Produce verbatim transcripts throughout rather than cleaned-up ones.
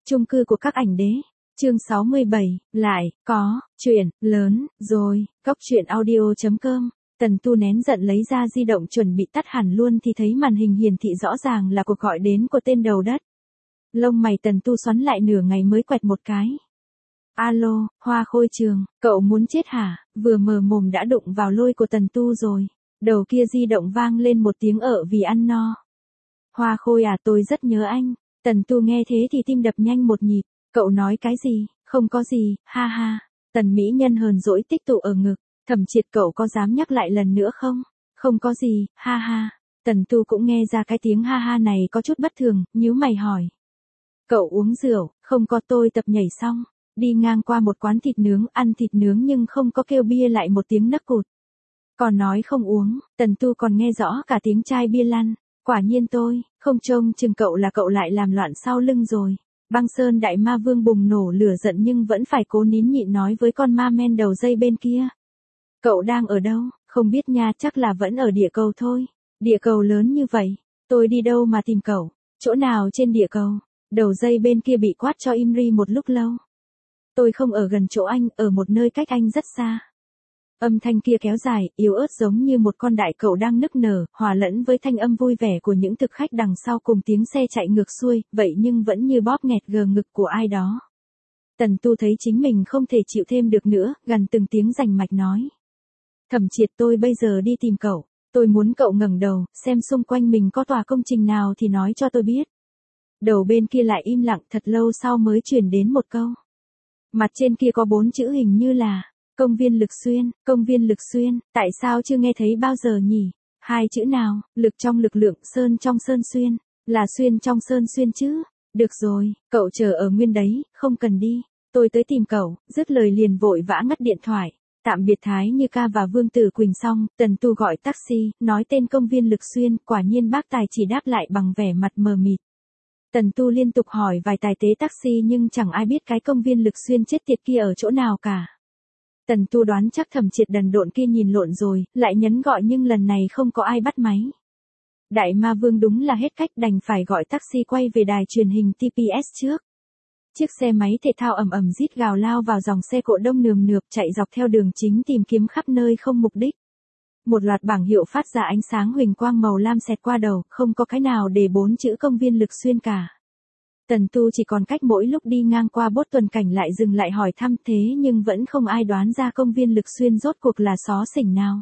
Chung cư của các ảnh đế. Chương sáu mươi bảy, lại, có, chuyện, lớn, rồi, cốc truyện audio chấm com. Tần Tu nén giận lấy ra di động chuẩn bị tắt hẳn luôn thì thấy màn hình hiển thị rõ ràng là cuộc gọi đến của tên đầu đất. Lông mày Tần Tu xoắn lại nửa ngày mới quẹt một cái. Alo, Hoa Khôi Trường, cậu muốn chết hả? Vừa mở mồm đã đụng vào lôi của Tần Tu rồi. Đầu kia di động vang lên một tiếng ợ vì ăn no. Hoa Khôi à, tôi rất nhớ anh. Tần Tu nghe thế thì tim đập nhanh một nhịp. Cậu nói cái gì? Không có gì, ha ha. Tần mỹ nhân hờn dỗi tích tụ ở ngực. Thẩm Triệt, cậu có dám nhắc lại lần nữa không? Không có gì, ha ha. Tần Tu cũng nghe ra cái tiếng ha ha này có chút bất thường, nhíu mày hỏi. Cậu uống rượu? Không có, tôi tập nhảy xong. Đi ngang qua một quán thịt nướng, ăn thịt nướng nhưng không có kêu bia lại một tiếng nấc cụt. Còn nói không uống, Tần Tu còn nghe rõ cả tiếng chai bia lăn. Quả nhiên tôi, không trông chừng cậu là cậu lại làm loạn sau lưng rồi. Băng Sơn Đại Ma Vương bùng nổ lửa giận nhưng vẫn phải cố nín nhịn nói với con ma men đầu dây bên kia. Cậu đang ở đâu? Không biết nha, chắc là vẫn ở địa cầu thôi. Địa cầu lớn như vậy, tôi đi đâu mà tìm cậu? Chỗ nào trên địa cầu? Đầu dây bên kia bị quát cho im ri một lúc lâu. Tôi không ở gần chỗ anh, ở một nơi cách anh rất xa. Âm thanh kia kéo dài, yếu ớt giống như một con đại cẩu đang nức nở, hòa lẫn với thanh âm vui vẻ của những thực khách đằng sau cùng tiếng xe chạy ngược xuôi, vậy nhưng vẫn như bóp nghẹt gờ ngực của ai đó. Tần Tu thấy chính mình không thể chịu thêm được nữa, gần từng tiếng rành mạch nói. Thẩm Triệt, tôi bây giờ đi tìm cậu, tôi muốn cậu ngẩng đầu, xem xung quanh mình có tòa công trình nào thì nói cho tôi biết. Đầu bên kia lại im lặng, thật lâu sau mới truyền đến một câu. Mặt trên kia có bốn chữ hình như là Công viên Lực Xuyên, Công viên Lực Xuyên, tại sao chưa nghe thấy bao giờ nhỉ? Hai chữ nào, lực trong lực lượng, sơn trong sơn xuyên, là xuyên trong sơn xuyên chứ? Được rồi, cậu chờ ở nguyên đấy, không cần đi, tôi tới tìm cậu. Dứt lời liền vội vã ngắt điện thoại. Tạm biệt Thái Như Ca và Vương Tử Quỳnh xong, Tần Tu gọi taxi, nói tên Công viên Lực Xuyên, quả nhiên bác tài chỉ đáp lại bằng vẻ mặt mờ mịt. Tần Tu liên tục hỏi vài tài xế taxi nhưng chẳng ai biết cái Công viên Lực Xuyên chết tiệt kia ở chỗ nào cả. Tần Tu đoán chắc Thẩm Triệt đần độn kia nhìn lộn rồi, lại nhấn gọi nhưng lần này không có ai bắt máy. Đại Ma Vương đúng là hết cách, đành phải gọi taxi quay về đài truyền hình tê pê ét trước. Chiếc xe máy thể thao ầm ầm rít gào lao vào dòng xe cộ đông nườm nượp chạy dọc theo đường chính tìm kiếm khắp nơi không mục đích. Một loạt bảng hiệu phát ra ánh sáng huỳnh quang màu lam xẹt qua đầu, không có cái nào để bốn chữ Công viên Lực Xuyên cả. Tần Tu chỉ còn cách mỗi lúc đi ngang qua bốt tuần cảnh lại dừng lại hỏi thăm, thế nhưng vẫn không ai đoán ra Công viên Lực Xuyên rốt cuộc là xó xỉnh nào.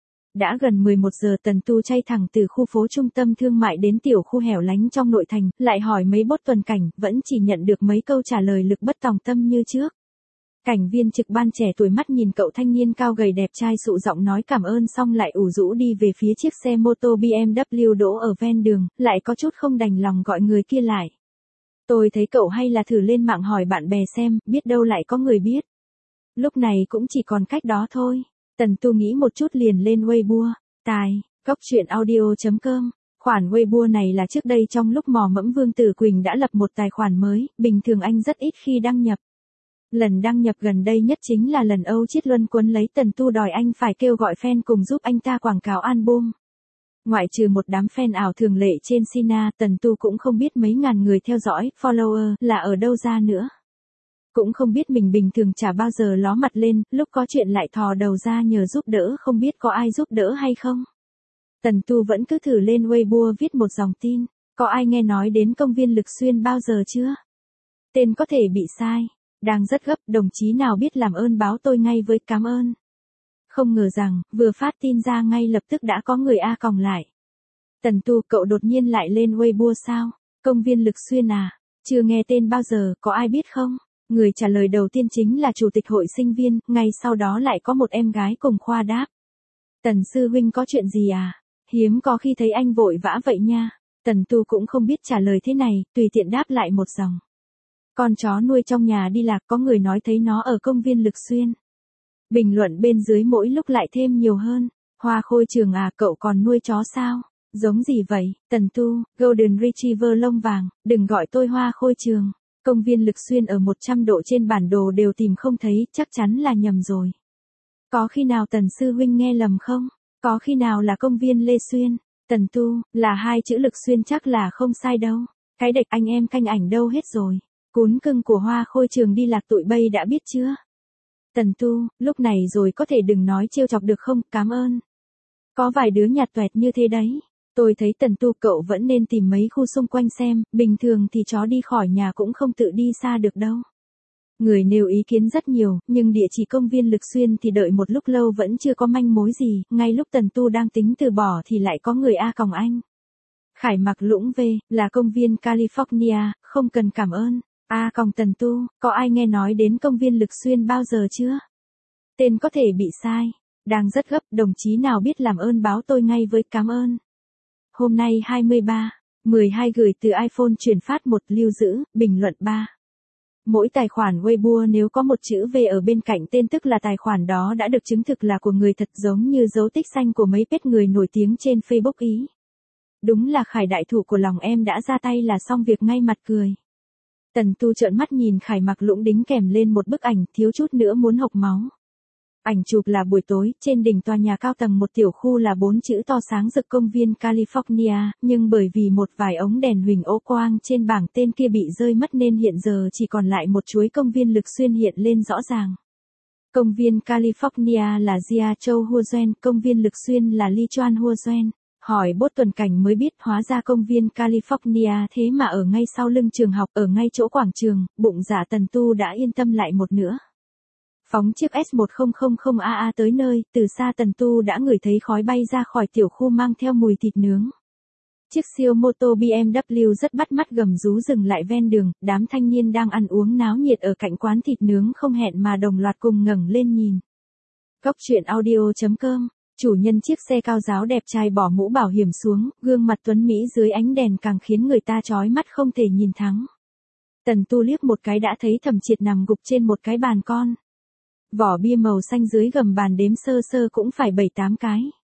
Đã gần mười một giờ Tần Tu chay thẳng từ khu phố trung tâm thương mại đến tiểu khu hẻo lánh trong nội thành, lại hỏi mấy bốt tuần cảnh, vẫn chỉ nhận được mấy câu trả lời lực bất tòng tâm như trước. Cảnh viên trực ban trẻ tuổi mắt nhìn cậu thanh niên cao gầy đẹp trai sụ giọng nói cảm ơn xong lại ủ rũ đi về phía chiếc xe mô tô bê em vê đỗ ở ven đường, lại có chút không đành lòng gọi người kia lại. Tôi thấy cậu hay là thử lên mạng hỏi bạn bè xem, biết đâu lại có người biết. Lúc này cũng chỉ còn cách đó thôi. Tần Tu nghĩ một chút liền lên Weibo, tài, cốc truyện audio chấm com. Khoản Weibo này là trước đây trong lúc mò mẫm Vương Tử Quỳnh đã lập một tài khoản mới, bình thường anh rất ít khi đăng nhập. Lần đăng nhập gần đây nhất chính là lần Âu Chiết Luân cuốn lấy Tần Tu đòi anh phải kêu gọi fan cùng giúp anh ta quảng cáo album. Ngoại trừ một đám fan ảo thường lệ trên Sina, Tần Tu cũng không biết mấy ngàn người theo dõi, follower, là ở đâu ra nữa. Cũng không biết mình bình thường chả bao giờ ló mặt lên, lúc có chuyện lại thò đầu ra nhờ giúp đỡ, không biết có ai giúp đỡ hay không. Tần Tu vẫn cứ thử lên Weibo viết một dòng tin, có ai nghe nói đến Công viên Lực Xuyên bao giờ chưa? Tên có thể bị sai, đang rất gấp, đồng chí nào biết làm ơn báo tôi ngay với, cảm ơn. Không ngờ rằng, vừa phát tin ra ngay lập tức đã có người a còng lại. Tần Tu, cậu đột nhiên lại lên Weibo sao? Công viên Lực Xuyên à? Chưa nghe tên bao giờ, có ai biết không? Người trả lời đầu tiên chính là chủ tịch hội sinh viên, ngay sau đó lại có một em gái cùng khoa đáp. Tần sư huynh có chuyện gì à? Hiếm có khi thấy anh vội vã vậy nha. Tần Tu cũng không biết trả lời thế này, tùy tiện đáp lại một dòng. Con chó nuôi trong nhà đi lạc, có người nói thấy nó ở Công viên Lực Xuyên. Bình luận bên dưới mỗi lúc lại thêm nhiều hơn. Hoa Khôi Trường à, cậu còn nuôi chó sao? Giống gì vậy? Tần Tu, Golden Retriever lông vàng, đừng gọi tôi Hoa Khôi Trường. Công viên Lực Xuyên ở một trăm độ trên bản đồ đều tìm không thấy, chắc chắn là nhầm rồi. Có khi nào Tần sư huynh nghe lầm không? Có khi nào là công viên Lê Xuyên? Tần Tu, là hai chữ Lực Xuyên chắc là không sai đâu. Cái đệch anh em canh ảnh đâu hết rồi? Cún cưng của Hoa Khôi Trường đi lạc tụi bay đã biết chưa? Tần Tu, lúc này rồi có thể đừng nói trêu chọc được không, cảm ơn. Có vài đứa nhạt toẹt như thế đấy. Tôi thấy Tần Tu cậu vẫn nên tìm mấy khu xung quanh xem, bình thường thì chó đi khỏi nhà cũng không tự đi xa được đâu. Người nêu ý kiến rất nhiều, nhưng địa chỉ công viên Lực Xuyên thì đợi một lúc lâu vẫn chưa có manh mối gì, ngay lúc Tần Tu đang tính từ bỏ thì lại có người A còng anh. Khải Mặc Lũng V, là công viên California, không cần cảm ơn. A còng Tần Tu, có ai nghe nói đến công viên Lực Xuyên bao giờ chưa? Tên có thể bị sai. Đang rất gấp, đồng chí nào biết làm ơn báo tôi ngay với cảm ơn. Hôm nay hai mươi ba, mười hai gửi từ iPhone chuyển phát một lưu giữ, bình luận ba. Mỗi tài khoản Weibo nếu có một chữ V ở bên cạnh tên tức là tài khoản đó đã được chứng thực là của người thật, giống như dấu tích xanh của mấy page người nổi tiếng trên Facebook ý. Đúng là Khải đại thủ của lòng em đã ra tay là xong việc ngay mặt cười. Tần Tu trợn mắt nhìn Khải Mặc Lũng đính kèm lên một bức ảnh thiếu chút nữa muốn hộc máu. Ảnh chụp là buổi tối, trên đỉnh tòa nhà cao tầng một tiểu khu là bốn chữ to sáng rực công viên California, nhưng bởi vì một vài ống đèn huỳnh ô quang trên bảng tên kia bị rơi mất nên hiện giờ chỉ còn lại một chuỗi công viên Lực Xuyên hiện lên rõ ràng. Công viên California là Jia Châu Hua Duan, công viên Lực Xuyên là Li Chuan Hua Duan. Hỏi bốt tuần cảnh mới biết hóa ra công viên California thế mà ở ngay sau lưng trường học, ở ngay chỗ quảng trường, bụng dạ Tần Tu đã yên tâm lại một nữa. Phóng chiếc S một không không không A A tới nơi, từ xa Tần Tu đã ngửi thấy khói bay ra khỏi tiểu khu mang theo mùi thịt nướng. Chiếc siêu mô tô bê em vê rất bắt mắt gầm rú dừng lại ven đường, đám thanh niên đang ăn uống náo nhiệt ở cạnh quán thịt nướng không hẹn mà đồng loạt cùng ngẩng lên nhìn. Góc truyện audio chấm com, chủ nhân chiếc xe cao giáo đẹp trai bỏ mũ bảo hiểm xuống, gương mặt tuấn mỹ dưới ánh đèn càng khiến người ta chói mắt không thể nhìn thắng. Tần Tu liếc một cái đã thấy Thẩm Triệt nằm gục trên một cái bàn con. Vỏ bia màu xanh dưới gầm bàn đếm sơ sơ cũng phải bảy tám cái.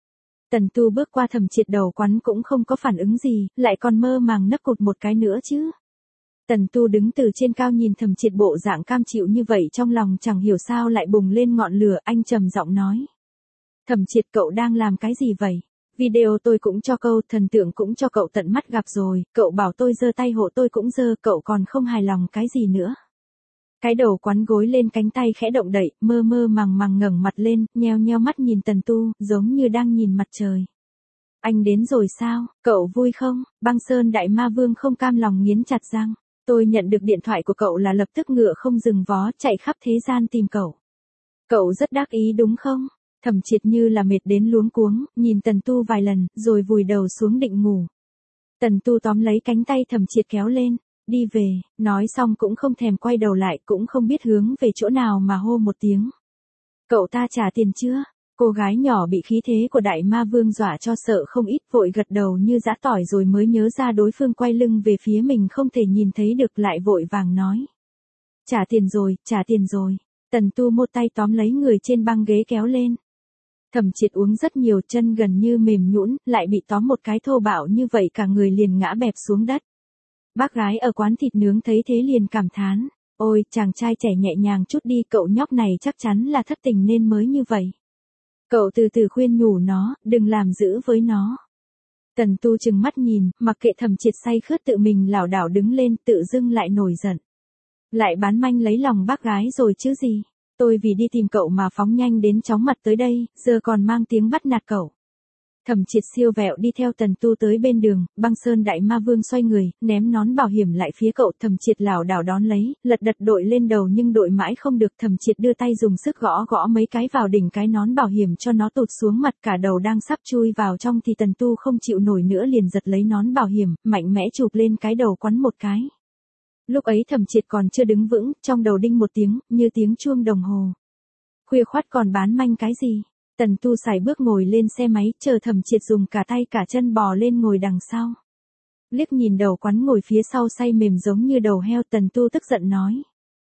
Tần Tu bước qua Thẩm Triệt đầu quắn cũng không có phản ứng gì, lại còn mơ màng nấc cụt một cái nữa chứ. Tần Tu đứng từ trên cao nhìn Thẩm Triệt bộ dạng cam chịu như vậy trong lòng chẳng hiểu sao lại bùng lên ngọn lửa, anh trầm giọng nói. Thẩm Triệt cậu đang làm cái gì vậy? Video tôi cũng cho câu, thần tượng cũng cho cậu tận mắt gặp rồi, cậu bảo tôi giơ tay hộ tôi cũng giơ, cậu còn không hài lòng cái gì nữa? Cái đầu quắn gối lên cánh tay khẽ động đậy, mơ mơ màng màng ngẩng mặt lên, nheo nheo mắt nhìn Tần Tu, giống như đang nhìn mặt trời. Anh đến rồi sao, cậu vui không? Băng Sơn Đại Ma Vương không cam lòng nghiến chặt răng. Tôi nhận được điện thoại của cậu là lập tức ngựa không dừng vó chạy khắp thế gian tìm cậu. Cậu rất đắc ý đúng không? Thẩm Triệt như là mệt đến luống cuống, nhìn Tần Tu vài lần, rồi vùi đầu xuống định ngủ. Tần Tu tóm lấy cánh tay Thẩm Triệt kéo lên. Đi về, nói xong cũng không thèm quay đầu lại, cũng không biết hướng về chỗ nào mà hô một tiếng. Cậu ta trả tiền chưa? Cô gái nhỏ bị khí thế của Đại Ma Vương dọa cho sợ không ít, vội gật đầu như giã tỏi rồi mới nhớ ra đối phương quay lưng về phía mình không thể nhìn thấy được, lại vội vàng nói. Trả tiền rồi, trả tiền rồi. Tần Tu một tay tóm lấy người trên băng ghế kéo lên. Thẩm Triệt uống rất nhiều, chân gần như mềm nhũn, lại bị tóm một cái thô bạo như vậy cả người liền ngã bẹp xuống đất. Bác gái ở quán thịt nướng thấy thế liền cảm thán. Ôi, chàng trai trẻ nhẹ nhàng chút đi, cậu nhóc này chắc chắn là thất tình nên mới như vậy. Cậu từ từ khuyên nhủ nó, đừng làm dữ với nó. Tần Tu chừng mắt nhìn, mặc kệ Thẩm Triệt say khướt tự mình lảo đảo đứng lên, tự dưng lại nổi giận. Lại bán manh lấy lòng bác gái rồi chứ gì. Tôi vì đi tìm cậu mà phóng nhanh đến chóng mặt tới đây, giờ còn mang tiếng bắt nạt cậu. Thẩm Triệt siêu vẹo đi theo Tần Tu tới bên đường, Băng Sơn Đại Ma Vương xoay người, ném nón bảo hiểm lại phía cậu, Thẩm Triệt lảo đảo đón lấy, lật đật đội lên đầu nhưng đội mãi không được, Thẩm Triệt đưa tay dùng sức gõ gõ mấy cái vào đỉnh cái nón bảo hiểm cho nó tụt xuống mặt, cả đầu đang sắp chui vào trong thì Tần Tu không chịu nổi nữa liền giật lấy nón bảo hiểm, mạnh mẽ chụp lên cái đầu quắn một cái. Lúc ấy Thẩm Triệt còn chưa đứng vững, trong đầu đinh một tiếng, như tiếng chuông đồng hồ. Khuya khoắt còn bán manh cái gì? Tần Tu sải bước ngồi lên xe máy, chờ Thẩm Triệt dùng cả tay cả chân bò lên ngồi đằng sau. Liếc nhìn đầu quắn ngồi phía sau say mềm giống như đầu heo, Tần Tu tức giận nói.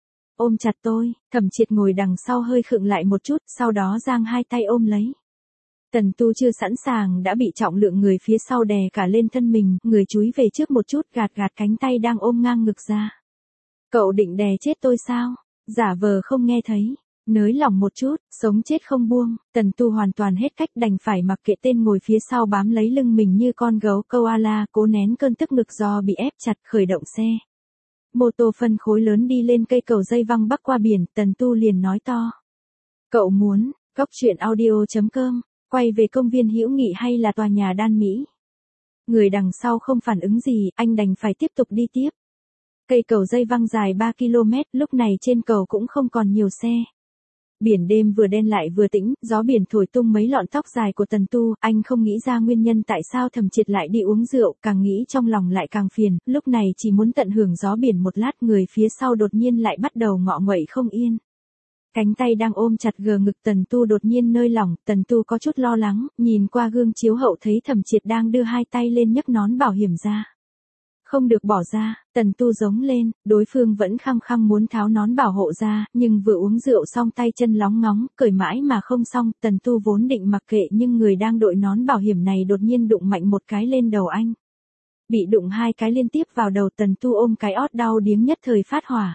Ôm chặt tôi, Thẩm Triệt ngồi đằng sau hơi khựng lại một chút, sau đó giang hai tay ôm lấy. Tần Tu chưa sẵn sàng đã bị trọng lượng người phía sau đè cả lên thân mình, người chúi về trước một chút, gạt gạt cánh tay đang ôm ngang ngực ra. Cậu định đè chết tôi sao? Giả vờ không nghe thấy. Nới lỏng một chút, sống chết không buông, Tần Tu hoàn toàn hết cách đành phải mặc kệ tên ngồi phía sau bám lấy lưng mình như con gấu koala, cố nén cơn tức ngực do bị ép chặt, khởi động xe. Mô tô phân khối lớn đi lên cây cầu dây văng bắc qua biển, Tần Tu liền nói to. Cậu muốn, cốc truyện audio chấm com, quay về công viên hữu nghị hay là tòa nhà Đan Mỹ? Người đằng sau không phản ứng gì, anh đành phải tiếp tục đi tiếp. Cây cầu dây văng dài ba ki lô mét, lúc này trên cầu cũng không còn nhiều xe. Biển đêm vừa đen lại vừa tĩnh, gió biển thổi tung mấy lọn tóc dài của Tần Tu, anh không nghĩ ra nguyên nhân tại sao Thẩm Triệt lại đi uống rượu, càng nghĩ trong lòng lại càng phiền, lúc này chỉ muốn tận hưởng gió biển một lát, người phía sau đột nhiên lại bắt đầu ngọ nguậy không yên. Cánh tay đang ôm chặt gờ ngực Tần Tu đột nhiên nơi lỏng, Tần Tu có chút lo lắng, nhìn qua gương chiếu hậu thấy Thẩm Triệt đang đưa hai tay lên nhấc nón bảo hiểm ra. Không được bỏ ra, Tần Tu giống lên, đối phương vẫn khăng khăng muốn tháo nón bảo hộ ra, nhưng vừa uống rượu xong tay chân lóng ngóng, cởi mãi mà không xong, Tần Tu vốn định mặc kệ nhưng người đang đội nón bảo hiểm này đột nhiên đụng mạnh một cái lên đầu anh. Bị đụng hai cái liên tiếp vào đầu, Tần Tu ôm cái ót đau điếng nhất thời phát hỏa.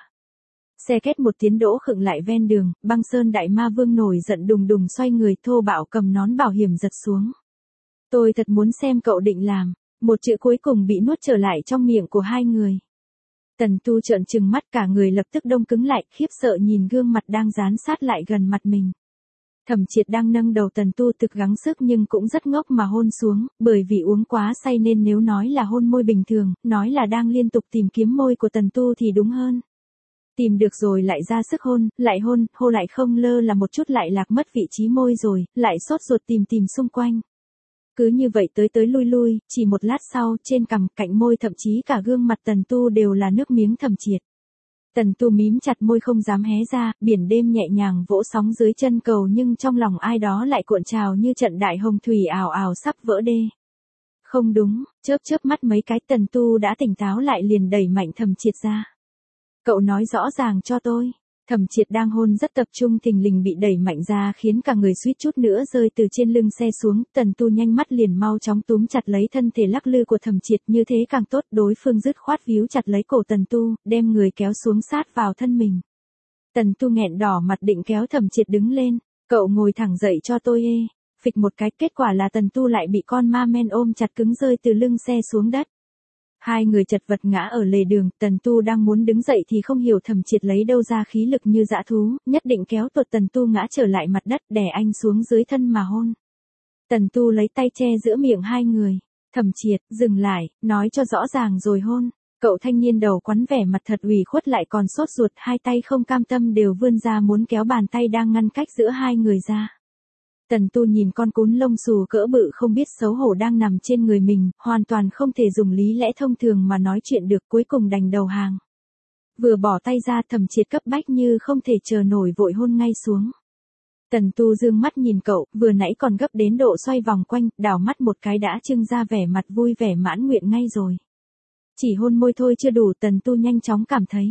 Xe két một tiếng đỗ khựng lại ven đường, Băng Sơn Đại Ma Vương nổi giận đùng đùng xoay người thô bạo cầm nón bảo hiểm giật xuống. Tôi thật muốn xem cậu định làm. Một chữ cuối cùng bị nuốt trở lại trong miệng của hai người. Tần Tu trợn trừng mắt, cả người lập tức đông cứng lại, khiếp sợ nhìn gương mặt đang dán sát lại gần mặt mình. Thẩm Triệt đang nâng đầu Tần Tu thực gắng sức nhưng cũng rất ngốc mà hôn xuống, bởi vì uống quá say nên nếu nói là hôn môi bình thường, nói là đang liên tục tìm kiếm môi của Tần Tu thì đúng hơn. Tìm được rồi lại ra sức hôn, lại hôn, hô lại không lơ là một chút lại lạc mất vị trí môi rồi, lại sốt ruột tìm tìm xung quanh. Cứ như vậy tới tới lui lui, chỉ một lát sau, trên cằm, cạnh môi thậm chí cả gương mặt Tần Tu đều là nước miếng Thẩm Triệt. Tần Tu mím chặt môi không dám hé ra, biển đêm nhẹ nhàng vỗ sóng dưới chân cầu nhưng trong lòng ai đó lại cuộn trào như trận đại hồng thủy ào ào sắp vỡ đê. Không đúng, chớp chớp mắt mấy cái Tần Tu đã tỉnh táo lại liền đẩy mạnh Thẩm Triệt ra. Cậu nói rõ ràng cho tôi. Thẩm Triệt đang hôn rất tập trung thình lình bị đẩy mạnh ra khiến cả người suýt chút nữa rơi từ trên lưng xe xuống, Tần Tu nhanh mắt liền mau chóng túm chặt lấy thân thể lắc lư của Thẩm Triệt, như thế càng tốt, đối phương dứt khoát víu chặt lấy cổ Tần Tu, đem người kéo xuống sát vào thân mình. Tần Tu nghẹn đỏ mặt định kéo Thẩm Triệt đứng lên, cậu ngồi thẳng dậy cho tôi ê, phịch một cái, kết quả là Tần Tu lại bị con ma men ôm chặt cứng rơi từ lưng xe xuống đất. Hai người chật vật ngã ở lề đường, Tần Tu đang muốn đứng dậy thì không hiểu Thẩm Triệt lấy đâu ra khí lực như dã thú, nhất định kéo tuột Tần Tu ngã trở lại mặt đất, đè anh xuống dưới thân mà hôn. Tần Tu lấy tay che giữa miệng hai người. Thẩm Triệt, dừng lại, nói cho rõ ràng rồi hôn. Cậu thanh niên đầu quắn vẻ mặt thật ủy khuất lại còn sốt ruột, hai tay không cam tâm đều vươn ra muốn kéo bàn tay đang ngăn cách giữa hai người ra. Tần Tu nhìn con cún lông xù cỡ bự không biết xấu hổ đang nằm trên người mình, hoàn toàn không thể dùng lý lẽ thông thường mà nói chuyện được, cuối cùng đành đầu hàng. Vừa bỏ tay ra, Thẩm Triệt cấp bách như không thể chờ nổi vội hôn ngay xuống. Tần Tu dương mắt nhìn cậu, vừa nãy còn gấp đến độ xoay vòng quanh, đảo mắt một cái đã trưng ra vẻ mặt vui vẻ mãn nguyện ngay rồi. Chỉ hôn môi thôi chưa đủ, Tần Tu nhanh chóng cảm thấy.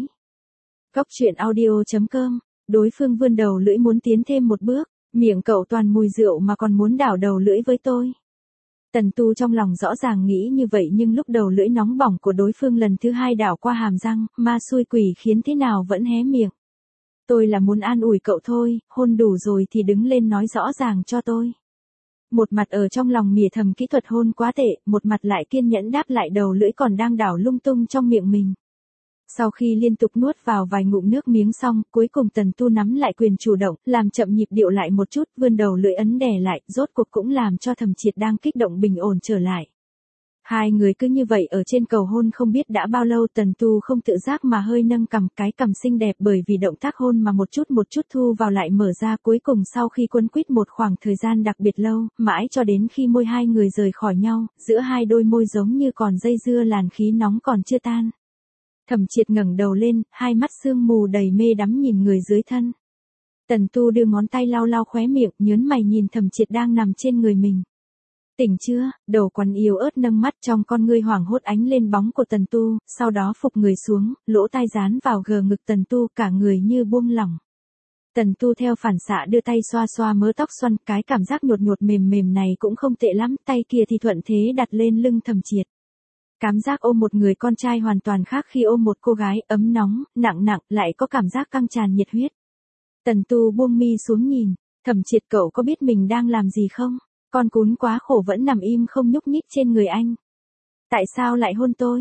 Cốc truyện audio chấm com, đối phương vươn đầu lưỡi muốn tiến thêm một bước. Miệng cậu toàn mùi rượu mà còn muốn đảo đầu lưỡi với tôi. Tần Tu trong lòng rõ ràng nghĩ như vậy nhưng lúc đầu lưỡi nóng bỏng của đối phương lần thứ hai đảo qua hàm răng, ma xui quỷ khiến thế nào vẫn hé miệng. Tôi là muốn an ủi cậu thôi, hôn đủ rồi thì đứng lên nói rõ ràng cho tôi. Một mặt ở trong lòng mỉa thầm kỹ thuật hôn quá tệ, một mặt lại kiên nhẫn đáp lại đầu lưỡi còn đang đảo lung tung trong miệng mình. Sau khi liên tục nuốt vào vài ngụm nước miếng xong, cuối cùng Tần Tu nắm lại quyền chủ động, làm chậm nhịp điệu lại một chút, vươn đầu lưỡi ấn đè lại, rốt cuộc cũng làm cho Thẩm Triệt đang kích động bình ổn trở lại. Hai người cứ như vậy ở trên cầu hôn không biết đã bao lâu, Tần Tu không tự giác mà hơi nâng cằm, cái cằm xinh đẹp bởi vì động tác hôn mà một chút một chút thu vào lại mở ra, cuối cùng sau khi quấn quýt một khoảng thời gian đặc biệt lâu, mãi cho đến khi môi hai người rời khỏi nhau, giữa hai đôi môi giống như còn dây dưa làn khí nóng còn chưa tan. Thẩm Triệt ngẩng đầu lên, hai mắt sương mù đầy mê đắm nhìn người dưới thân. Tần Tu đưa ngón tay lau lau khóe miệng, nhớn mày nhìn Thẩm Triệt đang nằm trên người mình. Tỉnh chưa? Đầu quằn yếu ớt nâng mắt, trong con ngươi hoảng hốt ánh lên bóng của Tần Tu, sau đó phục người xuống, lỗ tai dán vào gờ ngực Tần Tu, cả người như buông lỏng. Tần Tu theo phản xạ đưa tay xoa xoa mớ tóc xoăn, cái cảm giác nhột nhột mềm mềm này cũng không tệ lắm, tay kia thì thuận thế đặt lên lưng Thẩm Triệt. Cảm giác ôm một người con trai hoàn toàn khác khi ôm một cô gái, ấm nóng, nặng nặng, lại có cảm giác căng tràn nhiệt huyết. Tần Tu buông mi xuống nhìn, Thẩm Triệt cậu có biết mình đang làm gì không? Con cún quá khổ vẫn nằm im không nhúc nhích trên người anh. Tại sao lại hôn tôi?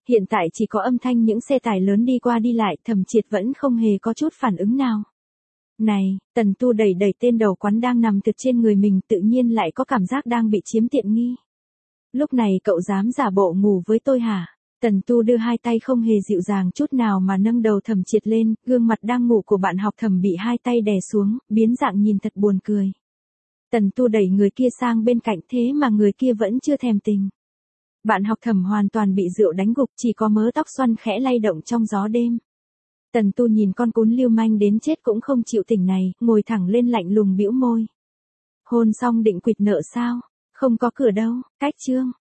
Hiện tại chỉ có âm thanh những xe tải lớn đi qua đi lại, Thẩm Triệt vẫn không hề có chút phản ứng nào. Này, Tần Tu đẩy đẩy tên đầu quán đang nằm thực trên người mình, tự nhiên lại có cảm giác đang bị chiếm tiện nghi. Lúc này cậu dám giả bộ ngủ với tôi hả? Tần Tu đưa hai tay không hề dịu dàng chút nào mà nâng đầu Thẩm Triệt lên, gương mặt đang ngủ của bạn học Thẩm bị hai tay đè xuống, biến dạng nhìn thật buồn cười. Tần Tu đẩy người kia sang bên cạnh, thế mà người kia vẫn chưa thèm tình. Bạn học Thẩm hoàn toàn bị rượu đánh gục, chỉ có mớ tóc xoăn khẽ lay động trong gió đêm. Tần Tu nhìn con cún lưu manh đến chết cũng không chịu tỉnh này, ngồi thẳng lên lạnh lùng bĩu môi. Hôn xong định quỵt nợ sao? Không có cửa đâu, cách chương.